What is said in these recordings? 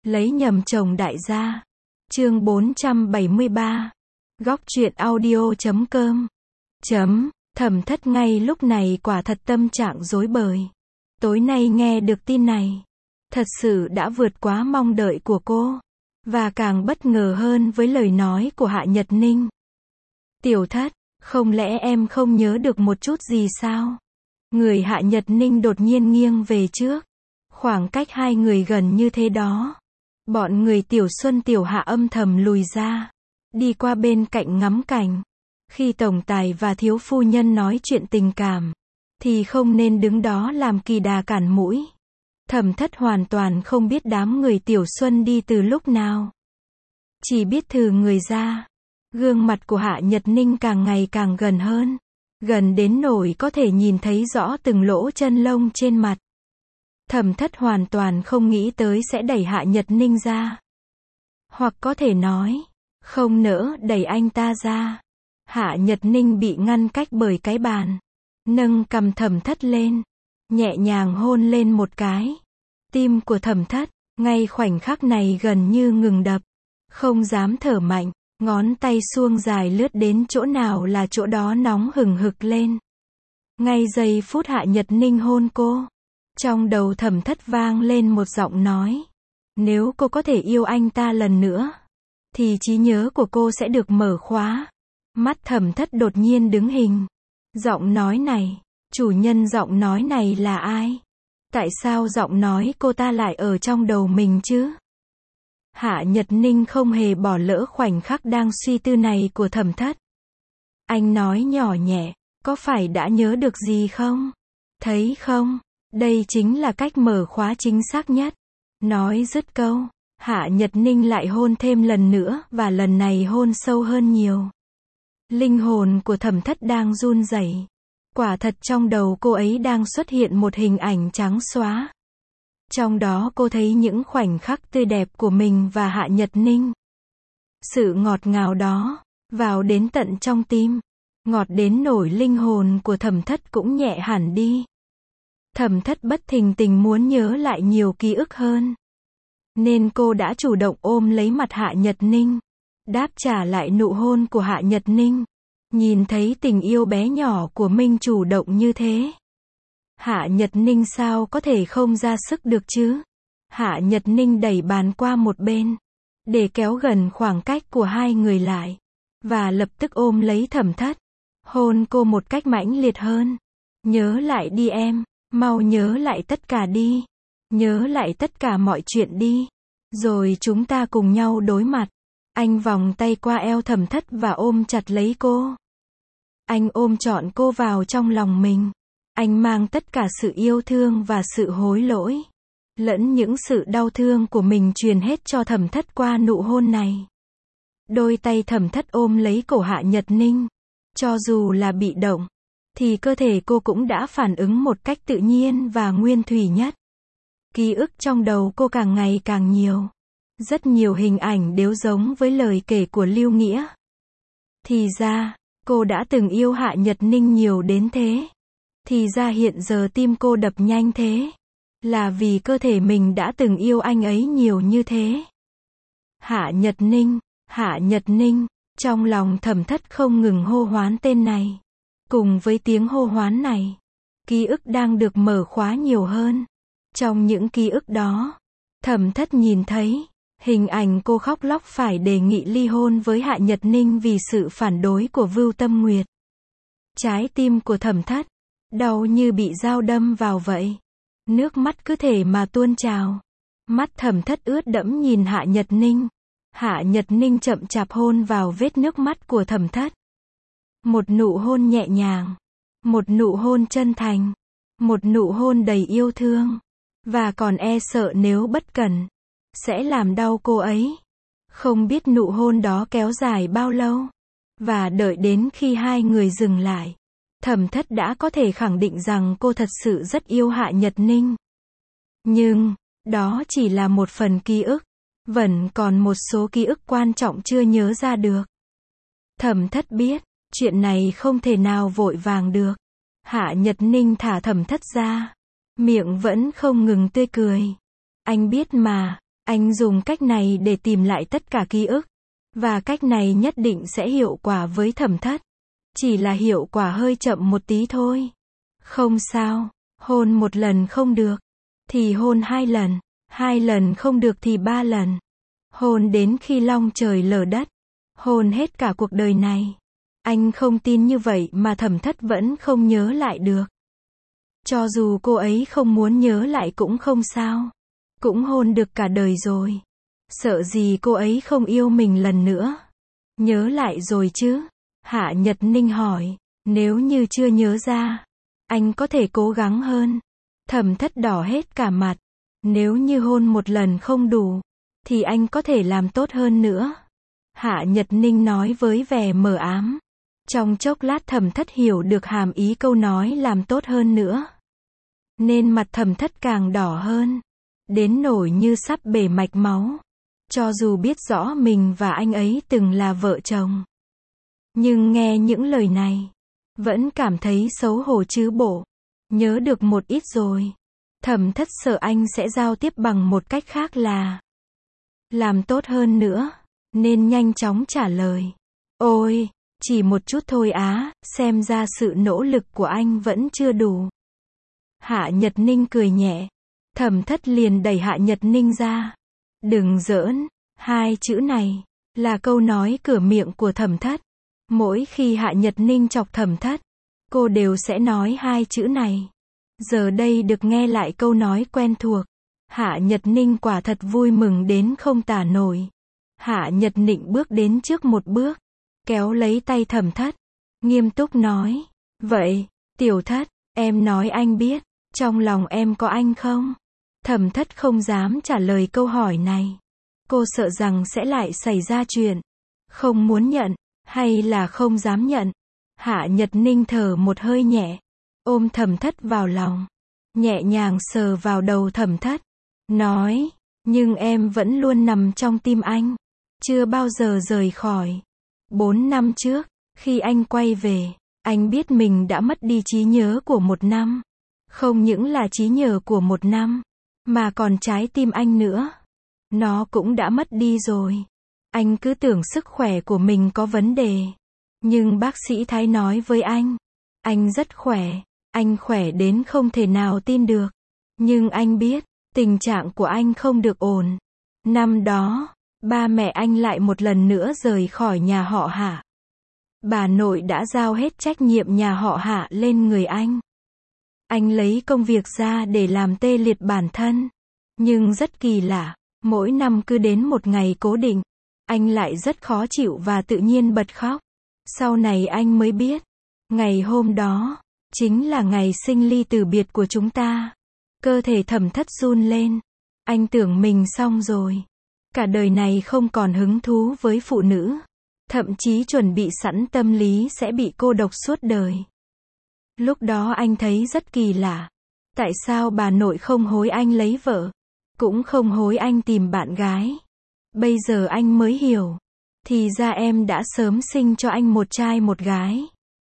Lấy nhầm chồng đại gia. Chương 473. Góc truyện audio.com. Thẩm Thất ngay lúc này quả thật tâm trạng rối bời. Tối nay nghe được tin này, thật sự đã vượt quá mong đợi của cô, và càng bất ngờ hơn với lời nói của Hạ Nhật Ninh. Tiểu Thất, không lẽ em không nhớ được một chút gì sao? Người Hạ Nhật Ninh đột nhiên nghiêng về trước. Khoảng cách hai người gần như thế đó. Bọn người Tiểu Xuân Tiểu Hạ âm thầm lùi ra, đi qua bên cạnh ngắm cảnh. Khi tổng tài và thiếu phu nhân nói chuyện tình cảm, thì không nên đứng đó làm kỳ đà cản mũi. Thẩm Thất hoàn toàn không biết đám người Tiểu Xuân đi từ lúc nào. Chỉ biết thừ người ra. Gương mặt của Hạ Nhật Ninh càng ngày càng gần hơn. Gần đến nỗi có thể nhìn thấy rõ từng lỗ chân lông trên mặt. Thẩm Thất hoàn toàn không nghĩ tới sẽ đẩy Hạ Nhật Ninh ra. Hoặc có thể nói, không nỡ đẩy anh ta ra. Hạ Nhật Ninh bị ngăn cách bởi cái bàn. Nâng cằm Thẩm Thất lên, nhẹ nhàng hôn lên một cái. Tim của Thẩm Thất, ngay khoảnh khắc này gần như ngừng đập. Không dám thở mạnh, ngón tay suông dài lướt đến chỗ nào là chỗ đó nóng hừng hực lên. Ngay giây phút Hạ Nhật Ninh hôn cô, trong đầu Thẩm Thất vang lên một giọng nói. Nếu cô có thể yêu anh ta lần nữa, thì trí nhớ của cô sẽ được mở khóa. Mắt Thẩm Thất đột nhiên đứng hình. Giọng nói này, chủ nhân giọng nói này là ai? Tại sao giọng nói cô ta lại ở trong đầu mình chứ? Hạ Nhật Ninh không hề bỏ lỡ khoảnh khắc đang suy tư này của Thẩm Thất. Anh nói nhỏ nhẹ, có phải đã nhớ được gì không? Thấy không? Đây chính là cách mở khóa chính xác nhất. Nói dứt câu, Hạ Nhật Ninh lại hôn thêm lần nữa, và lần này hôn sâu hơn nhiều. Linh hồn của Thẩm Thất đang run rẩy. Quả thật trong đầu cô ấy đang xuất hiện một hình ảnh trắng xóa. Trong đó cô thấy những khoảnh khắc tươi đẹp của mình và Hạ Nhật Ninh. Sự ngọt ngào đó, vào đến tận trong tim. Ngọt đến nỗi linh hồn của Thẩm Thất cũng nhẹ hẳn đi. Thẩm Thất bất thình tình muốn nhớ lại nhiều ký ức hơn. Nên cô đã chủ động ôm lấy mặt Hạ Nhật Ninh. Đáp trả lại nụ hôn của Hạ Nhật Ninh. Nhìn thấy tình yêu bé nhỏ của mình chủ động như thế. Hạ Nhật Ninh sao có thể không ra sức được chứ? Hạ Nhật Ninh đẩy bàn qua một bên, để kéo gần khoảng cách của hai người lại. Và lập tức ôm lấy Thẩm Thất. Hôn cô một cách mãnh liệt hơn. Nhớ lại đi em, mau nhớ lại tất cả đi. Nhớ lại tất cả mọi chuyện đi. Rồi chúng ta cùng nhau đối mặt. Anh vòng tay qua eo Thẩm Thất và ôm chặt lấy cô. Anh ôm trọn cô vào trong lòng mình. Anh mang tất cả sự yêu thương và sự hối lỗi, lẫn những sự đau thương của mình truyền hết cho Thẩm Thất qua nụ hôn này. Đôi tay Thẩm Thất ôm lấy cổ Hạ Nhật Ninh. Cho dù là bị động, thì cơ thể cô cũng đã phản ứng một cách tự nhiên và nguyên thủy nhất. Ký ức trong đầu cô càng ngày càng nhiều. Rất nhiều hình ảnh đều giống với lời kể của Lưu Nghĩa. Thì ra, cô đã từng yêu Hạ Nhật Ninh nhiều đến thế. Thì ra hiện giờ tim cô đập nhanh thế, là vì cơ thể mình đã từng yêu anh ấy nhiều như thế. Hạ Nhật Ninh, Hạ Nhật Ninh, trong lòng Thẩm Thất không ngừng hô hoán tên này. Cùng với tiếng hô hoán này, ký ức đang được mở khóa nhiều hơn. Trong những ký ức đó, Thẩm Thất nhìn thấy hình ảnh cô khóc lóc phải đề nghị ly hôn với Hạ Nhật Ninh vì sự phản đối của Vưu Tâm Nguyệt. Trái tim của Thẩm Thất đau như bị dao đâm vào vậy. Nước mắt cứ thể mà tuôn trào. Mắt Thẩm Thất ướt đẫm nhìn Hạ Nhật Ninh. Hạ Nhật Ninh chậm chạp hôn vào vết nước mắt của Thẩm Thất. Một nụ hôn nhẹ nhàng. Một nụ hôn chân thành. Một nụ hôn đầy yêu thương. Và còn e sợ nếu bất cẩn, sẽ làm đau cô ấy. Không biết nụ hôn đó kéo dài bao lâu. Và đợi đến khi hai người dừng lại, Thẩm Thất đã có thể khẳng định rằng cô thật sự rất yêu Hạ Nhật Ninh. Nhưng, đó chỉ là một phần ký ức. Vẫn còn một số ký ức quan trọng chưa nhớ ra được. Thẩm Thất biết, chuyện này không thể nào vội vàng được. Hạ Nhật Ninh thả Thẩm Thất ra. Miệng vẫn không ngừng tươi cười. Anh biết mà, Anh dùng cách này để tìm lại tất cả ký ức. Và cách này nhất định sẽ hiệu quả với Thẩm Thất. Chỉ là hiệu quả hơi chậm một tí thôi. Không sao, hôn một lần không được, thì hôn 2 lần. 2 lần không được thì 3 lần. Hôn đến khi long trời lở đất. Hôn hết cả cuộc đời này. Anh không tin như vậy mà Thẩm Thất vẫn không nhớ lại được. Cho dù cô ấy không muốn nhớ lại cũng không sao. Cũng hôn được cả đời rồi. Sợ gì cô ấy không yêu mình lần nữa. Nhớ lại rồi chứ? Hạ Nhật Ninh hỏi. Nếu như chưa nhớ ra, anh có thể cố gắng hơn. Thẩm Thất đỏ hết cả mặt. Nếu như hôn một lần không đủ, thì anh có thể làm tốt hơn nữa. Hạ Nhật Ninh nói với vẻ mờ ám. Trong chốc lát Thẩm Thất hiểu được hàm ý câu nói làm tốt hơn nữa. Nên mặt Thẩm Thất càng đỏ hơn. Đến nổi như sắp bể mạch máu. Cho dù biết rõ mình và anh ấy từng là vợ chồng. Nhưng nghe những lời này, vẫn cảm thấy xấu hổ chứ bộ. Nhớ được một ít rồi. Thẩm Thất sợ anh sẽ giao tiếp bằng một cách khác là làm tốt hơn nữa. Nên nhanh chóng trả lời. Ôi, chỉ một chút thôi á, xem ra sự nỗ lực của anh vẫn chưa đủ. Hạ Nhật Ninh cười nhẹ. Thẩm Thất liền đẩy Hạ Nhật Ninh ra. Đừng giỡn, 2 chữ này là câu nói cửa miệng của Thẩm Thất. Mỗi khi Hạ Nhật Ninh chọc Thẩm Thất, cô đều sẽ nói 2 chữ này. Giờ đây được nghe lại câu nói quen thuộc, Hạ Nhật Ninh quả thật vui mừng đến không tả nổi. Hạ Nhật Ninh bước đến trước một bước, kéo lấy tay Thẩm Thất, nghiêm túc nói. Vậy, Tiểu Thất, em nói anh biết, trong lòng em có anh không? Thẩm Thất không dám trả lời câu hỏi này. Cô sợ rằng sẽ lại xảy ra chuyện. Không muốn nhận, hay là không dám nhận. Hạ Nhật Ninh thở một hơi nhẹ, ôm Thẩm Thất vào lòng, nhẹ nhàng sờ vào đầu Thẩm Thất, nói, nhưng em vẫn luôn nằm trong tim anh, chưa bao giờ rời khỏi. 4 năm trước, khi anh quay về, anh biết mình đã mất đi trí nhớ của 1 năm. Không những là trí nhớ của 1 năm, mà còn trái tim anh nữa. Nó cũng đã mất đi rồi. Anh cứ tưởng sức khỏe của mình có vấn đề. Nhưng bác sĩ Thái nói với anh rất khỏe. Anh khỏe đến không thể nào tin được. Nhưng anh biết, tình trạng của anh không được ổn. Năm đó, ba mẹ anh lại một lần nữa rời khỏi nhà họ Hạ. Bà nội đã giao hết trách nhiệm nhà họ Hạ lên người anh. Anh lấy công việc ra để làm tê liệt bản thân. Nhưng rất kỳ lạ, mỗi năm cứ đến một ngày cố định, anh lại rất khó chịu và tự nhiên bật khóc. Sau này anh mới biết, ngày hôm đó, chính là ngày sinh ly từ biệt của chúng ta. Cơ thể Thẩm Thất run lên. Anh tưởng mình xong rồi. Cả đời này không còn hứng thú với phụ nữ. Thậm chí chuẩn bị sẵn tâm lý sẽ bị cô độc suốt đời. Lúc đó anh thấy rất kỳ lạ. Tại sao bà nội không hối anh lấy vợ? Cũng không hối anh tìm bạn gái. Bây giờ anh mới hiểu. Thì ra em đã sớm sinh cho anh một trai một gái.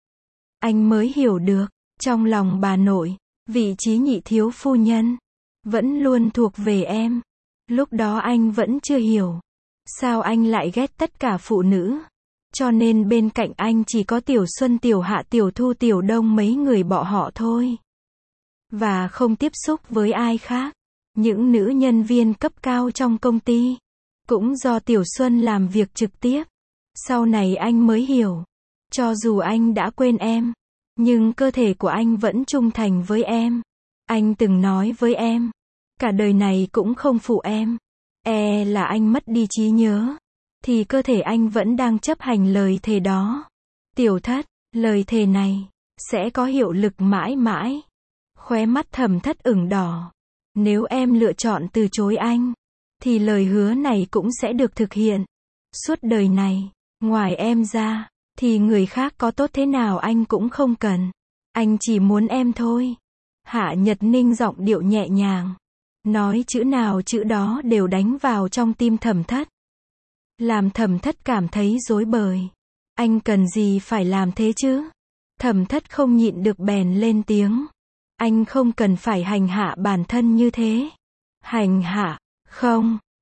Anh mới hiểu được, trong lòng bà nội, vị trí nhị thiếu phu nhân vẫn luôn thuộc về em. Lúc đó anh vẫn chưa hiểu. Sao anh lại ghét tất cả phụ nữ? Cho nên bên cạnh anh chỉ có Tiểu Xuân, Tiểu Hạ, Tiểu Thu, Tiểu Đông mấy người bọn họ thôi. Và không tiếp xúc với ai khác. Những nữ nhân viên cấp cao trong công ty cũng do Tiểu Xuân làm việc trực tiếp. Sau này anh mới hiểu. Cho dù anh đã quên em, nhưng cơ thể của anh vẫn trung thành với em. Anh từng nói với em, cả đời này cũng không phụ em. Là anh mất đi trí nhớ, thì cơ thể anh vẫn đang chấp hành lời thề đó. Tiểu Thất, lời thề này sẽ có hiệu lực mãi mãi. Khóe mắt Thẩm Thất ửng đỏ. Nếu em lựa chọn từ chối anh, thì lời hứa này cũng sẽ được thực hiện. Suốt đời này, ngoài em ra, thì người khác có tốt thế nào anh cũng không cần. Anh chỉ muốn em thôi. Hạ Nhật Ninh giọng điệu nhẹ nhàng. Nói chữ nào chữ đó đều đánh vào trong tim Thẩm Thất. Làm Thẩm Thất cảm thấy rối bời. Anh cần gì phải làm thế chứ? Thẩm Thất không nhịn được bèn lên tiếng. Anh không cần phải hành hạ bản thân như thế. Hành hạ? Không,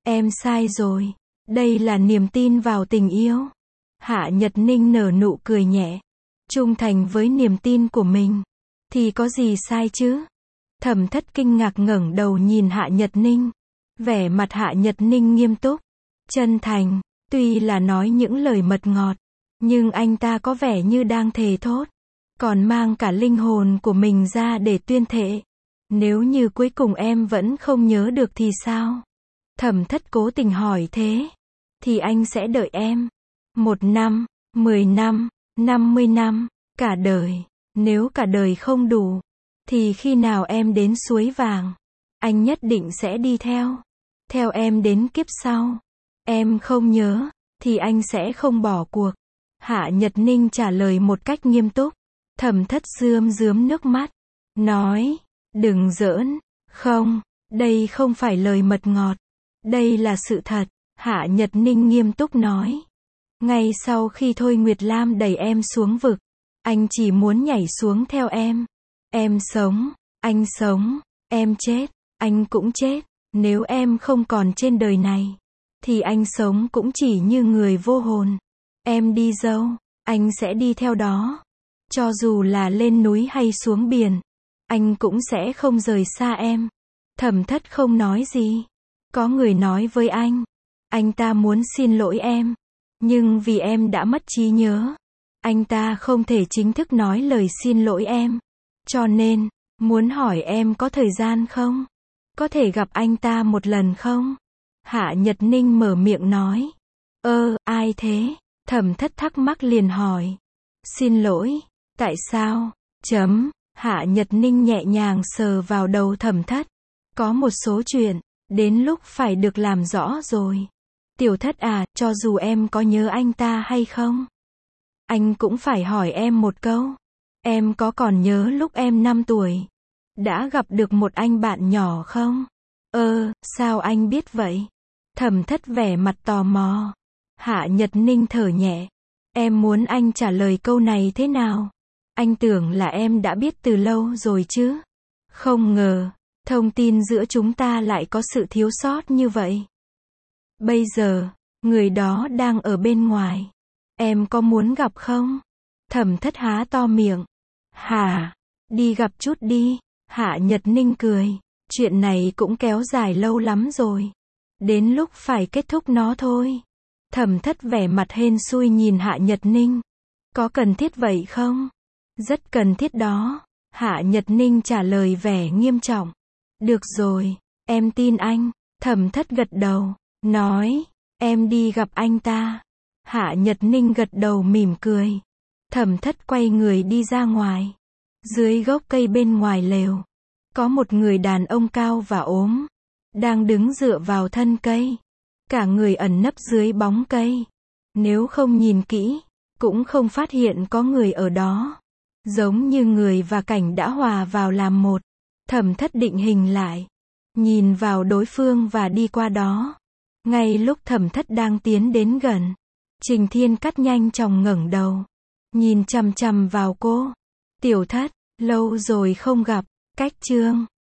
Em sai rồi. Đây là niềm tin vào tình yêu. Hạ Nhật Ninh nở nụ cười nhẹ. Trung thành với niềm tin của mình. Thì có gì sai chứ? Thẩm Thất kinh ngạc ngẩng đầu nhìn Hạ Nhật Ninh. Vẻ mặt Hạ Nhật Ninh nghiêm túc, chân thành, tuy là nói những lời mật ngọt, nhưng anh ta có vẻ như đang thề thốt, còn mang cả linh hồn của mình ra để tuyên thệ. Nếu như cuối cùng em vẫn không nhớ được thì sao? Thẩm Thất cố tình hỏi thế. Thì anh sẽ đợi em. 1 năm, 10 năm, 50 năm, cả đời. Nếu cả đời không đủ, thì khi nào em đến suối vàng, anh nhất định sẽ đi theo. Theo em đến kiếp sau. Em không nhớ, thì anh sẽ không bỏ cuộc. Hạ Nhật Ninh trả lời một cách nghiêm túc. Thẩm Thất rơm rớm nước mắt. Nói, đừng giỡn. Không, đây không phải lời mật ngọt. Đây là sự thật. Hạ Nhật Ninh nghiêm túc nói. Ngay sau khi Thôi Nguyệt Lam đẩy em xuống vực, anh chỉ muốn nhảy xuống theo em. Em sống, anh sống, em chết, anh cũng chết. Nếu em không còn trên đời này, thì anh sống cũng chỉ như người vô hồn. Em đi đâu, anh sẽ đi theo đó. Cho dù là lên núi hay xuống biển, anh cũng sẽ không rời xa em. Thẩm Thất không nói gì. Có người nói với anh ta muốn xin lỗi em. Nhưng vì em đã mất trí nhớ, anh ta không thể chính thức nói lời xin lỗi em. Cho nên, muốn hỏi em có thời gian không? Có thể gặp anh ta một lần không? Hạ Nhật Ninh mở miệng nói. Ai thế? Thẩm Thất thắc mắc liền hỏi. Xin lỗi, tại sao? Hạ Nhật Ninh nhẹ nhàng sờ vào đầu Thẩm Thất. Có một số chuyện, đến lúc phải được làm rõ rồi. Tiểu Thất à, cho dù em có nhớ anh ta hay không, anh cũng phải hỏi em một câu. Em có còn nhớ lúc em 5 tuổi, đã gặp được một anh bạn nhỏ không? Sao anh biết vậy? Thẩm Thất vẻ mặt tò mò. Hạ Nhật Ninh thở nhẹ. Em muốn anh trả lời câu này thế nào? Anh tưởng là em đã biết từ lâu rồi chứ. Không ngờ, thông tin giữa chúng ta lại có sự thiếu sót như vậy. Bây giờ, người đó đang ở bên ngoài. Em có muốn gặp không? Thẩm Thất há to miệng. Hả? Đi gặp chút đi. Hạ Nhật Ninh cười. Chuyện này cũng kéo dài lâu lắm rồi. Đến lúc phải kết thúc nó thôi. Thẩm Thất vẻ mặt hên xui nhìn Hạ Nhật Ninh. Có cần thiết vậy không? Rất cần thiết đó. Hạ Nhật Ninh trả lời vẻ nghiêm trọng. Được rồi, em tin anh. Thẩm Thất gật đầu, nói, em đi gặp anh ta. Hạ Nhật Ninh gật đầu mỉm cười. Thẩm Thất quay người đi ra ngoài. Dưới gốc cây bên ngoài lều, có một người đàn ông cao và ốm, đang đứng dựa vào thân cây. Cả người ẩn nấp dưới bóng cây. Nếu không nhìn kỹ, cũng không phát hiện có người ở đó. Giống như người và cảnh đã hòa vào làm một. Thẩm Thất định hình lại, nhìn vào đối phương và đi qua đó. Ngay lúc Thẩm Thất đang tiến đến gần, Trình Thiên Cắt nhanh chóng ngẩng đầu, nhìn chằm chằm vào cô. Tiểu Thất, lâu rồi không gặp. Cách chương